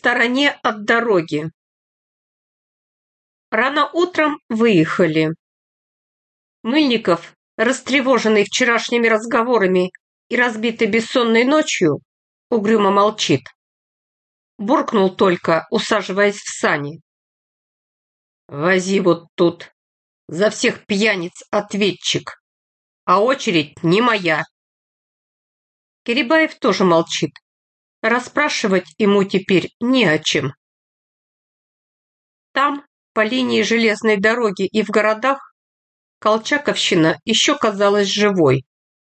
стороне от дороги. Рано утром выехали. Мыльников, растревоженный вчерашними разговорами и разбитый бессонной ночью, угрюмо молчит. Буркнул только, усаживаясь в сани: «Вози вот тут, за всех пьяниц ответчик, а очередь не моя». Керебаев тоже молчит. Расспрашивать ему теперь не о чем. Там, по линии железной дороги и в городах, колчаковщина еще казалась живой.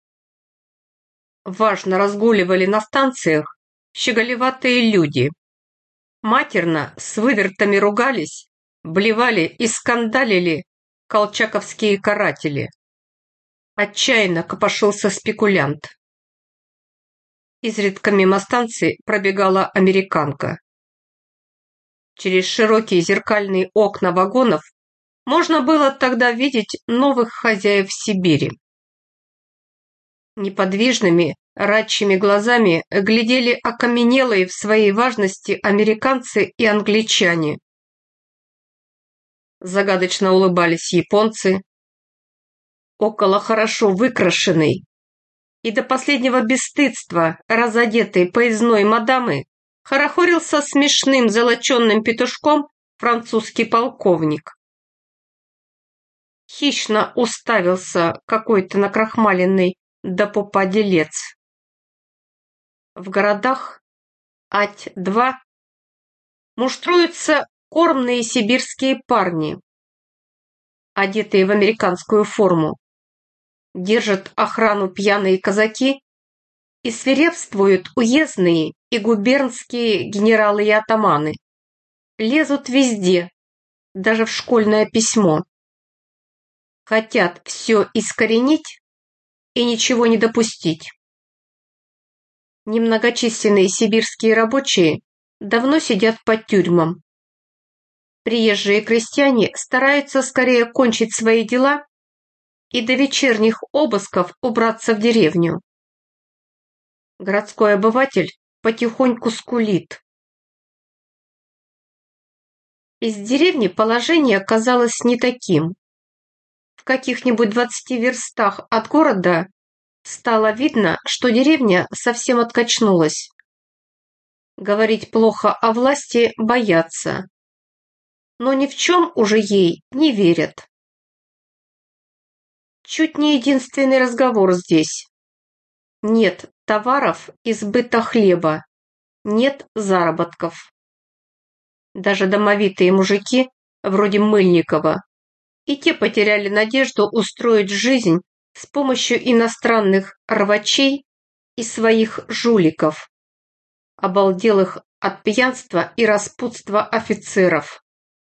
Важно разгуливали на станциях щеголеватые люди. Матерно с вывертами ругались, блевали и скандалили колчаковские каратели. Отчаянно копошился спекулянт. Изредка мимо станции пробегала американка. Через широкие зеркальные окна вагонов можно было тогда видеть новых хозяев Сибири. Неподвижными, рачьими глазами глядели окаменелые в своей важности американцы и англичане. Загадочно улыбались японцы. Около хорошо выкрашенной и до последнего бесстыдства разодетой поездной мадамы хорохорился смешным золоченным петушком французский полковник. Хищно уставился какой-то накрахмаленный до пупа делец. В городах Ать-2 муштруются кормные сибирские парни, одетые в американскую форму. Держат охрану пьяные казаки и свирепствуют уездные и губернские генералы и атаманы. Лезут везде, даже в школьное письмо. Хотят все искоренить и ничего не допустить. Немногочисленные сибирские рабочие давно сидят по тюрьмам. Приезжие крестьяне стараются скорее кончить свои дела и до вечерних обысков убраться в деревню. Городской обыватель потихоньку скулит. Из деревни положение казалось не таким. В каких-нибудь 20 верстах от города стало видно, что деревня совсем откачнулась. Говорить плохо о власти боятся, но ни в чем уже ей не верят. Чуть не единственный разговор здесь. Нет товаров избыта хлеба, нет заработков. Даже домовитые мужики, вроде Мыльникова, и те потеряли надежду устроить жизнь с помощью иностранных рвачей и своих жуликов, обалделых от пьянства и распутства офицеров.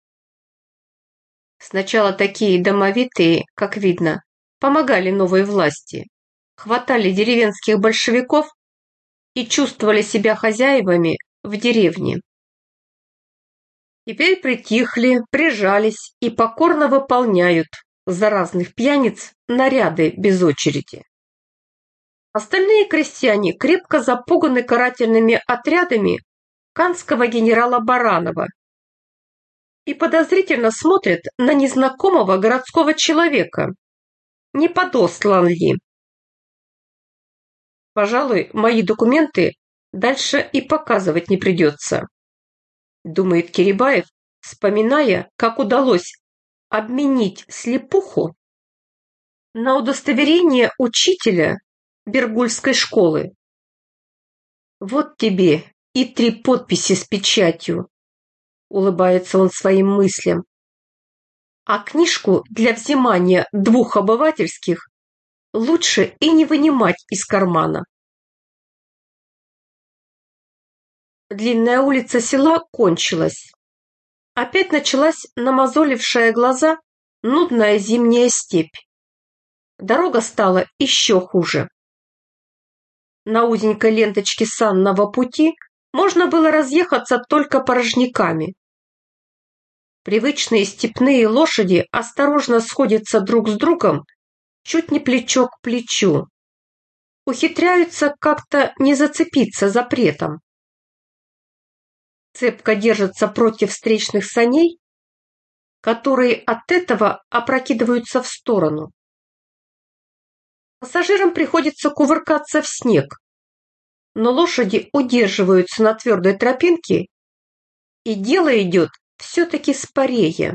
Сначала такие домовитые, как видно, помогали новой власти, хватали деревенских большевиков и чувствовали себя хозяевами в деревне. Теперь притихли, прижались и покорно выполняют за разных пьяниц наряды без очереди. Остальные крестьяне крепко запуганы карательными отрядами канского генерала Баранова и подозрительно смотрят на незнакомого городского человека. Не подослан ли? Пожалуй, мои документы дальше и показывать не придется, думает Керебаев, вспоминая, как удалось обменить слепуху на удостоверение учителя Бергульской школы. Вот тебе и 3 подписи с печатью, улыбается он своим мыслям. А книжку для взимания 2 обывательских лучше и не вынимать из кармана. Длинная улица села кончилась. Опять началась намозолившая глаза нудная зимняя степь. Дорога стала еще хуже. На узенькой ленточке санного пути можно было разъехаться только порожняками. Привычные степные лошади осторожно сходятся друг с другом, чуть не плечо к плечу. Ухитряются как-то не зацепиться запретом. цепко держатся против встречных саней, которые от этого опрокидываются в сторону. Пассажирам приходится кувыркаться в снег, но лошади удерживаются на твердой тропинке, и дело идет все-таки скорее.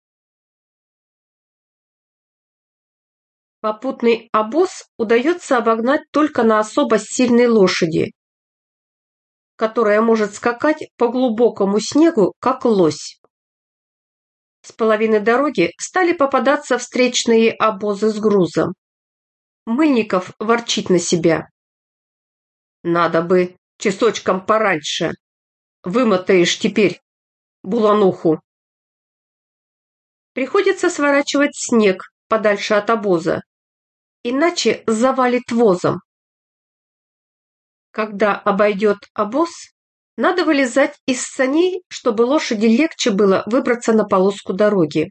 Попутный обоз удается обогнать только на особо сильной лошади, которая может скакать по глубокому снегу, как лось. С половины дороги стали попадаться встречные обозы с грузом. Мыльников ворчит на себя. Надо бы часочком пораньше. Вымотаешь теперь булануху. Приходится сворачивать снег подальше от обоза, иначе завалит возом. Когда обойдет обоз, надо вылезать из саней, чтобы лошади легче было выбраться на полоску дороги.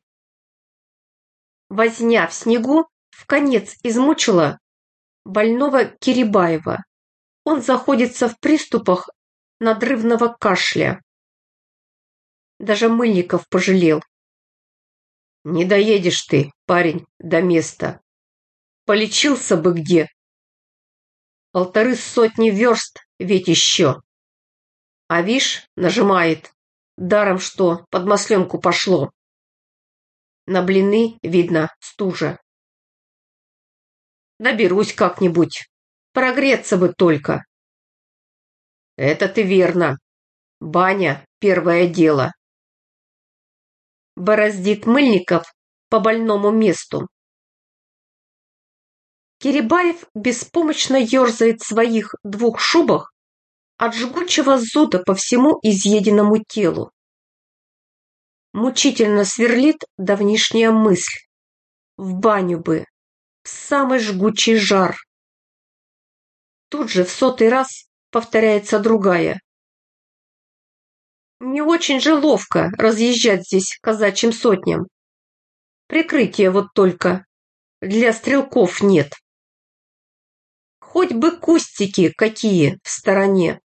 Возня в снегу вконец измучила больного Кирибаева. Он заходится в приступах надрывного кашля. Даже Мыльников пожалел. Не доедешь ты, парень, до места. Полечился бы где. 150 верст ведь еще. А вишь, нажимает. Даром что, под масленку пошло. На блины, видно, стужа. Доберусь как-нибудь. Прогреться бы только. Это ты верно. Баня – первое дело. Бороздит Мыльников по больному месту. Кирибаев беспомощно ерзает в своих 2 шубах от жгучего зуда по всему изъеденному телу. Мучительно сверлит давнишняя мысль. В баню бы, в самый жгучий жар. Тут же в 100-й раз повторяется другая. Не очень же ловко разъезжать здесь казачьим сотням. Прикрытия вот только для стрелков нет. Хоть бы кустики какие в стороне.